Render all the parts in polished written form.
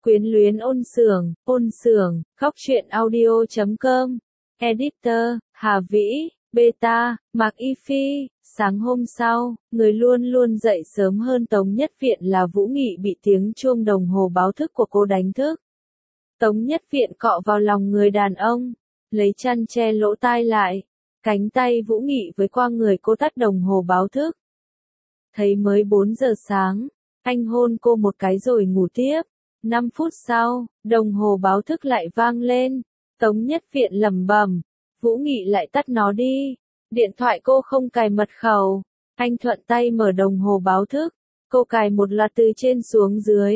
Quyến luyến ôn sưởng, khóc chuyện audio.com, editor, Hà Vĩ, beta, Mạc Y Phi. Sáng hôm sau, người luôn luôn dậy sớm hơn Tống Nhất Viện là Vũ Nghị bị tiếng chuông đồng hồ báo thức của cô đánh thức. Tống Nhất Viện cọ vào lòng người đàn ông, lấy chăn che lỗ tai lại, cánh tay Vũ Nghị với qua người cô tắt đồng hồ báo thức. Thấy mới 4 giờ sáng, anh hôn cô một cái rồi ngủ tiếp. 5 phút sau, đồng hồ báo thức lại vang lên. Tống Nhất Viện lẩm bẩm, Vũ Nghị lại tắt nó đi. Điện thoại cô không cài mật khẩu. Anh thuận tay mở đồng hồ báo thức. Cô cài một loạt từ trên xuống dưới.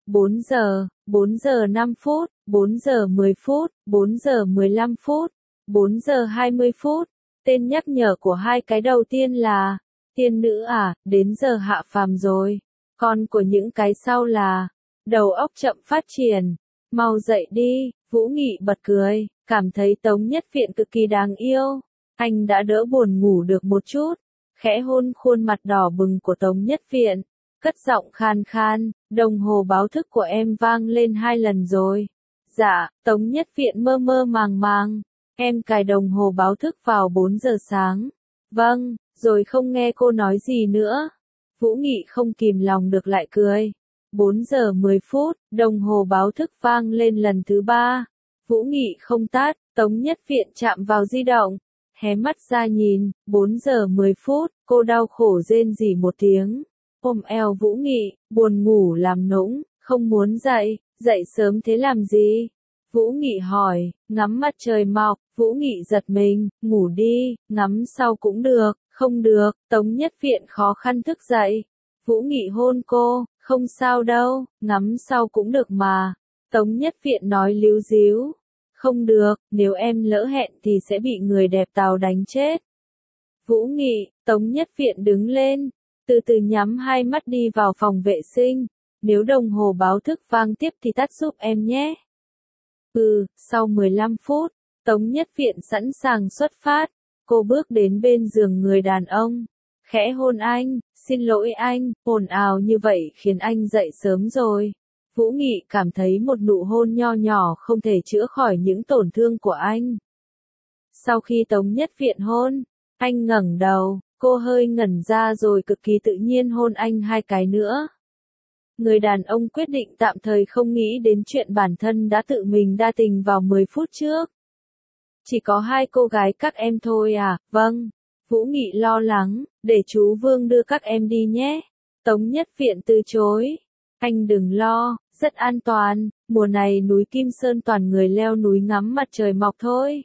4 giờ, 4 giờ 5 phút, 4 giờ 10 phút, 4 giờ 15 phút, 4 giờ 20 phút. Tên nhắc nhở của hai cái đầu tiên là, tiên nữ à, đến giờ hạ phàm rồi. Còn của những cái sau là, đầu óc chậm phát triển. Mau dậy đi, Vũ Nghị bật cười, cảm thấy Tống Nhất Viện cực kỳ đáng yêu. Anh đã đỡ buồn ngủ được một chút, khẽ hôn khuôn mặt đỏ bừng của Tống Nhất Viện, cất giọng khan khan, đồng hồ báo thức của em vang lên 2 lần rồi. Dạ, Tống Nhất Viện mơ mơ màng màng, em cài đồng hồ báo thức vào 4 giờ sáng. Vâng, rồi không nghe cô nói gì nữa. Vũ Nghị không kìm lòng được lại cười. 4 giờ 10 phút, đồng hồ báo thức vang lên lần thứ 3. Vũ Nghị không tắt, Tống Nhất Viện chạm vào di động, hé mắt ra nhìn, 4 giờ 10 phút, cô đau khổ rên rỉ một tiếng. Ôm eo Vũ Nghị, buồn ngủ làm nũng, không muốn dậy, dậy sớm thế làm gì? Vũ Nghị hỏi, ngắm mặt trời mọc, Vũ Nghị giật mình, ngủ đi, ngắm sau cũng được, không được, Tống Nhất Viện khó khăn thức dậy. Vũ Nghị hôn cô, không sao đâu, ngắm sau cũng được mà. Tống Nhất Viện nói líu díu, không được, nếu em lỡ hẹn thì sẽ bị người đẹp Tàu đánh chết. Vũ Nghị, Tống Nhất Viện đứng lên, từ từ nhắm hai mắt đi vào phòng vệ sinh, nếu đồng hồ báo thức vang tiếp thì tắt giúp em nhé. Sau 15 phút, Tống Nhất Viện sẵn sàng xuất phát, cô bước đến bên giường người đàn ông, khẽ hôn anh, xin lỗi anh, ồn ào như vậy khiến anh dậy sớm rồi. Vũ Nghị cảm thấy một nụ hôn nho nhỏ không thể chữa khỏi những tổn thương của anh. Sau khi Tống Nhất Viện hôn, anh ngẩng đầu, cô hơi ngẩn ra rồi cực kỳ tự nhiên hôn anh 2 cái nữa. Người đàn ông quyết định tạm thời không nghĩ đến chuyện bản thân đã tự mình đa tình vào 10 phút trước. Chỉ có 2 cô gái các em thôi à? Vâng. Vũ Nghị lo lắng, để chú Vương đưa các em đi nhé. Tống Nhất Viện từ chối. Anh đừng lo, rất an toàn, mùa này núi Kim Sơn toàn người leo núi ngắm mặt trời mọc thôi.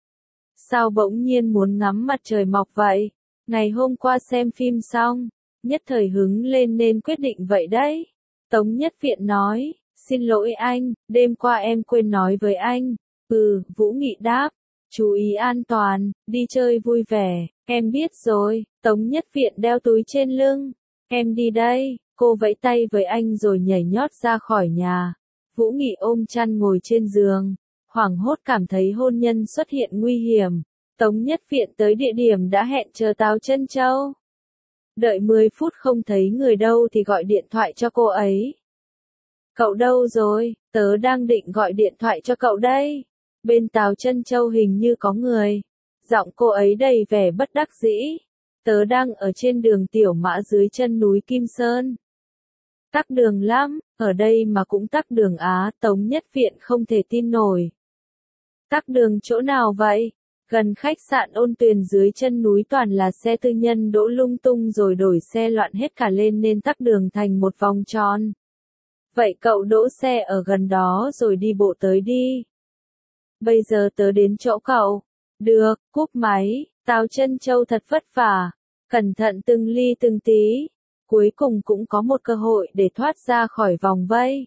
Sao bỗng nhiên muốn ngắm mặt trời mọc vậy? Ngày hôm qua xem phim xong, nhất thời hứng lên nên quyết định vậy đấy. Tống Nhất Viện nói, xin lỗi anh, đêm qua em quên nói với anh. Vũ Nghị đáp, chú ý an toàn, đi chơi vui vẻ, em biết rồi. Tống Nhất Viện đeo túi trên lưng, em đi đây. Cô vẫy tay với anh rồi nhảy nhót ra khỏi nhà. Vũ Nghị ôm chăn ngồi trên giường, hoảng hốt cảm thấy hôn nhân xuất hiện nguy hiểm. Tống Nhất Viện tới địa điểm đã hẹn chờ Tào Trân Châu. Đợi 10 phút không thấy người đâu thì gọi điện thoại cho cô ấy. Cậu đâu rồi? Tớ đang định gọi điện thoại cho cậu đây. Bên Tào Trân Châu hình như có người. Giọng cô ấy đầy vẻ bất đắc dĩ. Tớ đang ở trên đường Tiểu Mã dưới chân núi Kim Sơn. Tắc đường lắm, ở đây mà cũng tắc đường á. Tống Nhất Viện không thể tin nổi. Tắc đường chỗ nào vậy? Gần khách sạn Ôn Tuyền dưới chân núi toàn là xe tư nhân đỗ lung tung rồi đổi xe loạn hết cả lên nên tắc đường thành một vòng tròn. Vậy cậu đỗ xe ở gần đó rồi đi bộ tới đi. Bây giờ tớ đến chỗ cậu. Được, cúp máy. Tào Trân Châu thật vất vả, cẩn thận từng ly từng tí. Cuối cùng cũng có một cơ hội để thoát ra khỏi vòng vây.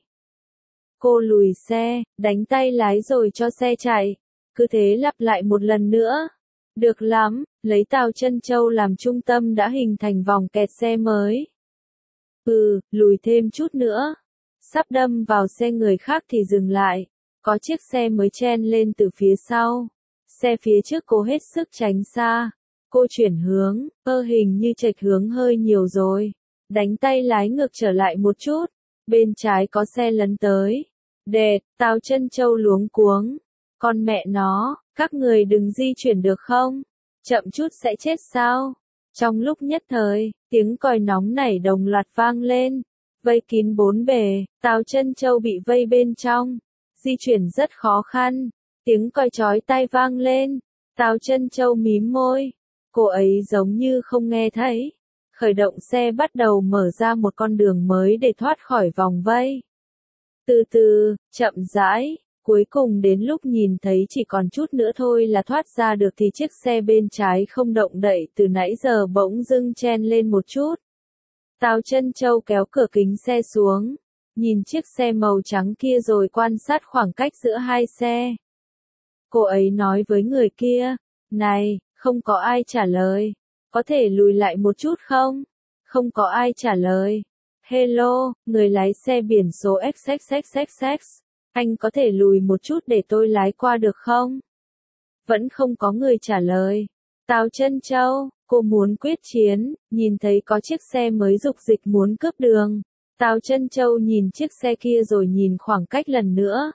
Cô lùi xe, đánh tay lái rồi cho xe chạy. Cứ thế lặp lại một lần nữa. Được lắm, lấy Tào Trân Châu làm trung tâm đã hình thành vòng kẹt xe mới. Lùi thêm chút nữa. Sắp đâm vào xe người khác thì dừng lại. Có chiếc xe mới chen lên từ phía sau. Xe phía trước cố hết sức tránh xa. Cô chuyển hướng, hình như chệch hướng hơi nhiều rồi. Đánh tay lái ngược trở lại một chút. Bên trái có xe lấn tới. Đệt, Tào Chân Châu luống cuống. Con mẹ nó, các người đừng di chuyển được không? Chậm chút sẽ chết sao? Trong lúc nhất thời, tiếng còi nóng nảy đồng loạt vang lên, vây kín bốn bề, Tào Chân Châu bị vây bên trong, di chuyển rất khó khăn, tiếng còi chói tai vang lên, Tào Chân Châu mím môi, cô ấy giống như không nghe thấy, khởi động xe bắt đầu mở ra một con đường mới để thoát khỏi vòng vây. Từ từ, chậm rãi, cuối cùng đến lúc nhìn thấy chỉ còn chút nữa thôi là thoát ra được thì chiếc xe bên trái không động đậy từ nãy giờ bỗng dưng chen lên một chút. Tào Chân Châu kéo cửa kính xe xuống, nhìn chiếc xe màu trắng kia rồi quan sát khoảng cách giữa hai xe. Cô ấy nói với người kia, này, không có ai trả lời, có thể lùi lại một chút không? Không có ai trả lời. Hello, người lái xe biển số XXXXX, anh có thể lùi một chút để tôi lái qua được không? Vẫn không có người trả lời. Tào Chân Châu, cô muốn quyết chiến, nhìn thấy có chiếc xe mới dục dịch muốn cướp đường. Tào Chân Châu nhìn chiếc xe kia rồi nhìn khoảng cách lần nữa.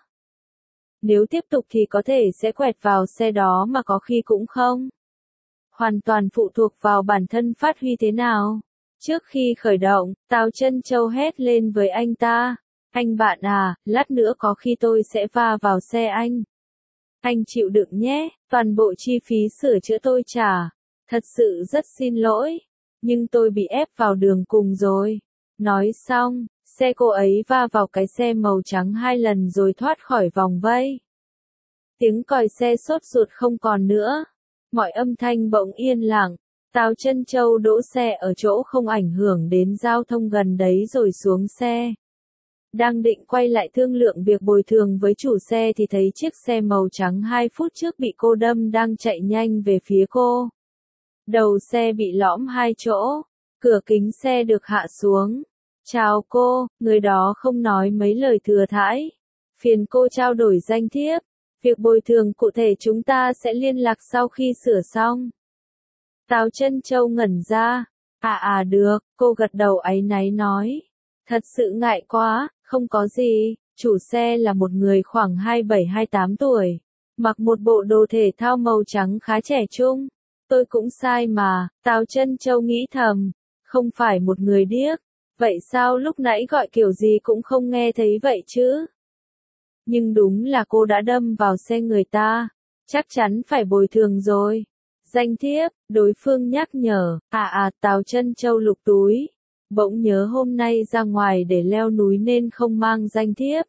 Nếu tiếp tục thì có thể sẽ quẹt vào xe đó mà có khi cũng không. Hoàn toàn phụ thuộc vào bản thân phát huy thế nào. Trước khi khởi động, Tào Chân Châu hét lên với anh ta. Anh bạn à, lát nữa có khi tôi sẽ va vào xe anh. Anh chịu đựng nhé, toàn bộ chi phí sửa chữa tôi trả. Thật sự rất xin lỗi. Nhưng tôi bị ép vào đường cùng rồi. Nói xong, xe cô ấy va vào cái xe màu trắng 2 lần rồi thoát khỏi vòng vây. Tiếng còi xe sốt ruột không còn nữa. Mọi âm thanh bỗng yên lặng. Tào Chân Châu đỗ xe ở chỗ không ảnh hưởng đến giao thông gần đấy rồi xuống xe. Đang định quay lại thương lượng việc bồi thường với chủ xe thì thấy chiếc xe màu trắng 2 phút trước bị cô đâm đang chạy nhanh về phía cô. Đầu xe bị lõm 2 chỗ, cửa kính xe được hạ xuống. Chào cô, người đó không nói mấy lời thừa thãi. Phiền cô trao đổi danh thiếp. Việc bồi thường cụ thể chúng ta sẽ liên lạc sau khi sửa xong. Tào Chân Châu ngẩn ra. Được, cô gật đầu áy náy nói. Thật sự ngại quá, không có gì, chủ xe là một người khoảng 27-28 tuổi. Mặc một bộ đồ thể thao màu trắng khá trẻ trung. Tôi cũng sai mà, Tào Chân Châu nghĩ thầm. Không phải một người điếc. Vậy sao lúc nãy gọi kiểu gì cũng không nghe thấy vậy chứ? Nhưng đúng là cô đã đâm vào xe người ta. Chắc chắn phải bồi thường rồi. Danh thiếp, đối phương nhắc nhở. Tào Chân Châu lục túi. Bỗng nhớ hôm nay ra ngoài để leo núi nên không mang danh thiếp.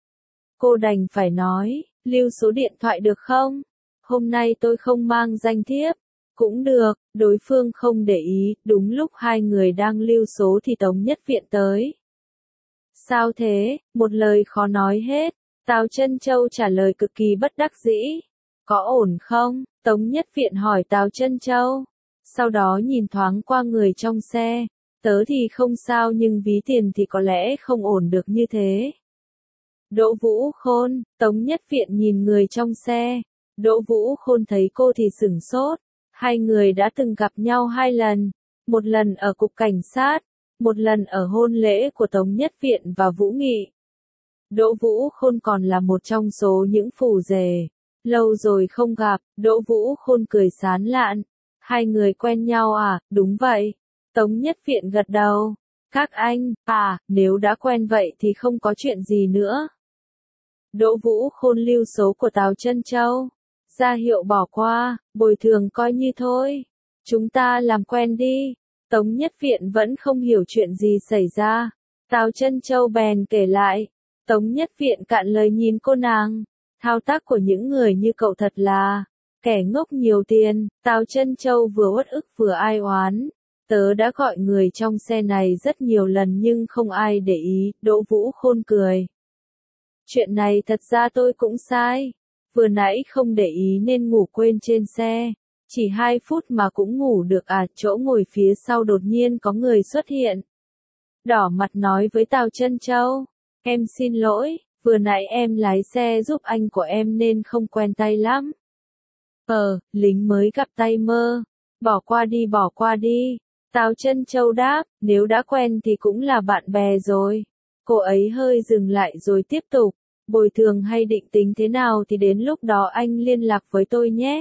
Cô đành phải nói, lưu số điện thoại được không? Hôm nay tôi không mang danh thiếp. Cũng được, đối phương không để ý, đúng lúc hai người đang lưu số thì Tống Nhất Viện tới. Sao thế, một lời khó nói hết. Tào Chân Châu trả lời cực kỳ bất đắc dĩ. Có ổn không? Tống Nhất Viện hỏi Tào Chân Châu. Sau đó nhìn thoáng qua người trong xe. Tớ thì không sao nhưng ví tiền thì có lẽ không ổn được như thế. Đỗ Vũ Khôn, Tống Nhất Viện nhìn người trong xe. Đỗ Vũ Khôn thấy cô thì sửng sốt. Hai người đã từng gặp nhau 2 lần. Một lần ở cục cảnh sát. Một lần ở hôn lễ của Tống Nhất Viện và Vũ Nghị. Đỗ Vũ Khôn còn là một trong số những phù rể. Lâu rồi không gặp, Đỗ Vũ Khôn cười sán lạn. Hai người quen nhau à, đúng vậy. Tống Nhất Viện gật đầu. Các anh, nếu đã quen vậy thì không có chuyện gì nữa. Đỗ Vũ Khôn lưu số của Tào Chân Châu. Ra hiệu bỏ qua, bồi thường coi như thôi. Chúng ta làm quen đi. Tống Nhất Viện vẫn không hiểu chuyện gì xảy ra. Tào Chân Châu bèn kể lại. Tống Nhất Viện cạn lời nhìn cô nàng. Thao tác của những người như cậu thật là kẻ ngốc nhiều tiền. Tào Chân Châu vừa uất ức vừa ai oán. Tớ đã gọi người trong xe này rất nhiều lần nhưng không ai để ý. Đỗ Vũ Khôn cười. Chuyện này thật ra tôi cũng sai. Vừa nãy không để ý nên ngủ quên trên xe. Chỉ 2 phút mà cũng ngủ được chỗ ngồi phía sau đột nhiên có người xuất hiện. Đỏ mặt nói với Tào Chân Châu. Em xin lỗi, vừa nãy em lái xe giúp anh của em nên không quen tay lắm. Lính mới gặp tay mơ. Bỏ qua đi. Tào Chân Châu đáp, nếu đã quen thì cũng là bạn bè rồi. Cô ấy hơi dừng lại rồi tiếp tục. bồi thường hay định tính thế nào thì đến lúc đó anh liên lạc với tôi nhé.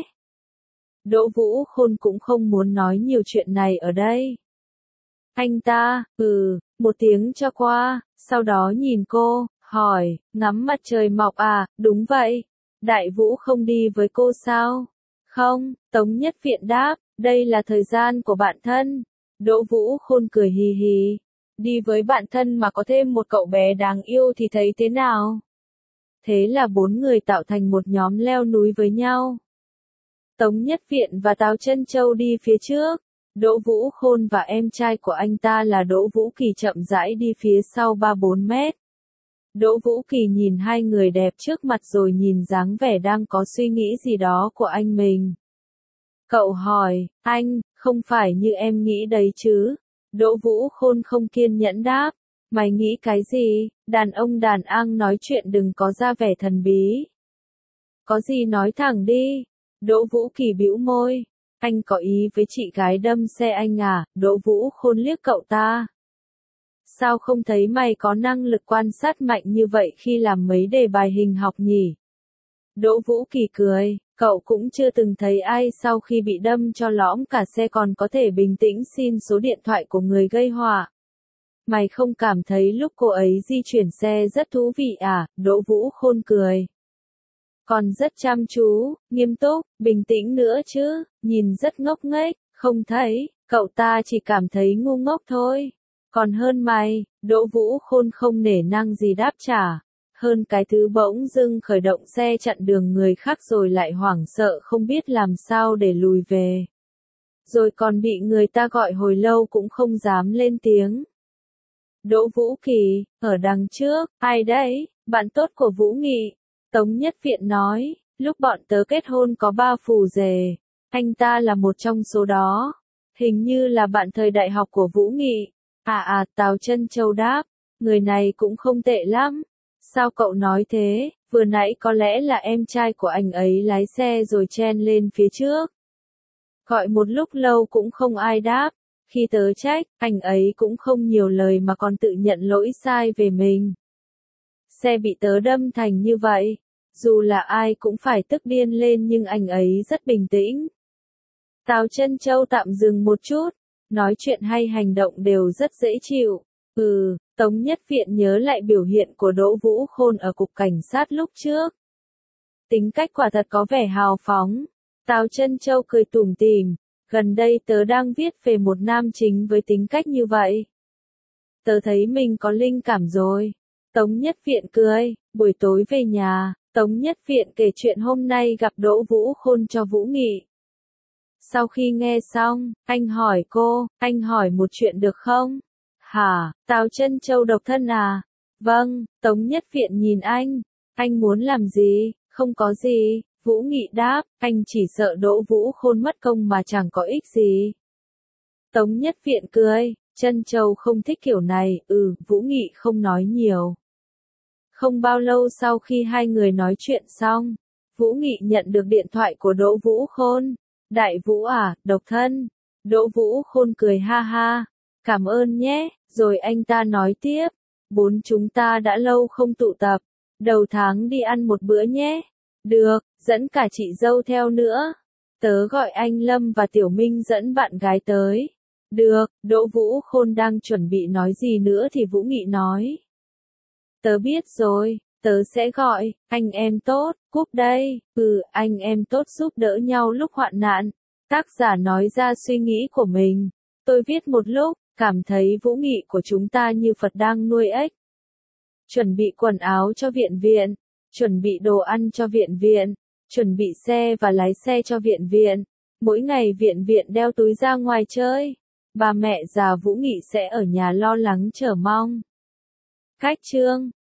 Đỗ Vũ Khôn cũng không muốn nói nhiều chuyện này ở đây. Anh ta, một tiếng cho qua, sau đó nhìn cô, hỏi, ngắm mặt trời mọc à, đúng vậy. Đại Vũ không đi với cô sao? Không, Tống Nhất Viện đáp, đây là thời gian của bạn thân. Đỗ Vũ Khôn cười hì hì. Đi với bạn thân mà có thêm một cậu bé đáng yêu thì thấy thế nào? Thế là 4 người tạo thành một nhóm leo núi với nhau. Tống Nhất Viện và Tào Trân Châu đi phía trước. Đỗ Vũ Khôn và em trai của anh ta là Đỗ Vũ Kỳ chậm rãi đi phía sau 3-4 mét. Đỗ Vũ Kỳ nhìn hai người đẹp trước mặt rồi nhìn dáng vẻ đang có suy nghĩ gì đó của anh mình. Cậu hỏi, anh, không phải như em nghĩ đấy chứ? Đỗ Vũ Khôn không kiên nhẫn đáp. Mày nghĩ cái gì? Đàn ông đàn ang nói chuyện đừng có ra vẻ thần bí. Có gì nói thẳng đi. Đỗ Vũ Kỳ bĩu môi. Anh có ý với chị gái đâm xe anh à? Đỗ Vũ Khôn liếc cậu ta. Sao không thấy mày có năng lực quan sát mạnh như vậy khi làm mấy đề bài hình học nhỉ? Đỗ Vũ Kỳ cười, cậu cũng chưa từng thấy ai sau khi bị đâm cho lõm cả xe còn có thể bình tĩnh xin số điện thoại của người gây họa. Mày không cảm thấy lúc cô ấy di chuyển xe rất thú vị à? Đỗ Vũ Khôn cười. Còn rất chăm chú, nghiêm túc, bình tĩnh nữa chứ, nhìn rất ngốc nghếch, không thấy, cậu ta chỉ cảm thấy ngu ngốc thôi. Còn hơn mày, Đỗ Vũ Khôn không nể nang gì đáp trả. Hơn cái thứ bỗng dưng khởi động xe chặn đường người khác rồi lại hoảng sợ không biết làm sao để lùi về. Rồi còn bị người ta gọi hồi lâu cũng không dám lên tiếng. Đỗ Vũ Kỳ, ở đằng trước, ai đấy, bạn tốt của Vũ Nghị. Tống Nhất Viện nói, lúc bọn tớ kết hôn có 3 phù rể. Anh ta là một trong số đó. Hình như là bạn thời đại học của Vũ Nghị. Tào Trân Châu đáp, người này cũng không tệ lắm. Sao cậu nói thế, vừa nãy có lẽ là em trai của anh ấy lái xe rồi chen lên phía trước. Gọi một lúc lâu cũng không ai đáp, khi tớ trách, anh ấy cũng không nhiều lời mà còn tự nhận lỗi sai về mình. Xe bị tớ đâm thành như vậy, dù là ai cũng phải tức điên lên nhưng anh ấy rất bình tĩnh. Tào Trân Châu tạm dừng một chút. Nói chuyện hay hành động đều rất dễ chịu. Tống Nhất Viện nhớ lại biểu hiện của Đỗ Vũ Khôn ở cục cảnh sát lúc trước. Tính cách quả thật có vẻ hào phóng. Tào Trân Châu cười tủm tỉm. Gần đây tớ đang viết về một nam chính với tính cách như vậy. Tớ thấy mình có linh cảm rồi. Tống Nhất Viện cười. Buổi tối về nhà, Tống Nhất Viện kể chuyện hôm nay gặp Đỗ Vũ Khôn cho Vũ Nghị. Sau khi nghe xong, anh hỏi cô, anh hỏi một chuyện được không? Hả, Tào Trân Châu độc thân à? Vâng, Tống Nhất Viện nhìn anh muốn làm gì? Không có gì, Vũ Nghị đáp, anh chỉ sợ Đỗ Vũ Khôn mất công mà chẳng có ích gì. Tống Nhất Viện cười, Trân Châu không thích kiểu này, Vũ Nghị không nói nhiều. Không bao lâu sau khi hai người nói chuyện xong, Vũ Nghị nhận được điện thoại của Đỗ Vũ Khôn. Đại Vũ à, độc thân. Đỗ Vũ Khôn cười ha ha. Cảm ơn nhé, rồi anh ta nói tiếp. 4 chúng ta đã lâu không tụ tập. Đầu tháng đi ăn một bữa nhé. Được, dẫn cả chị dâu theo nữa. Tớ gọi anh Lâm và Tiểu Minh dẫn bạn gái tới. Được, Đỗ Vũ Khôn đang chuẩn bị nói gì nữa thì Vũ Nghị nói. Tớ biết rồi. Tớ sẽ gọi, anh em tốt, Cúp đây, anh em tốt giúp đỡ nhau lúc hoạn nạn. Tác giả nói ra suy nghĩ của mình. Tôi viết một lúc, cảm thấy Vũ Nghị của chúng ta như Phật đang nuôi ếch. Chuẩn bị quần áo cho viện viện, chuẩn bị đồ ăn cho viện viện, chuẩn bị xe và lái xe cho viện viện. Mỗi ngày viện viện đeo túi ra ngoài chơi. Bà mẹ già Vũ Nghị sẽ ở nhà lo lắng chờ mong. Cách chương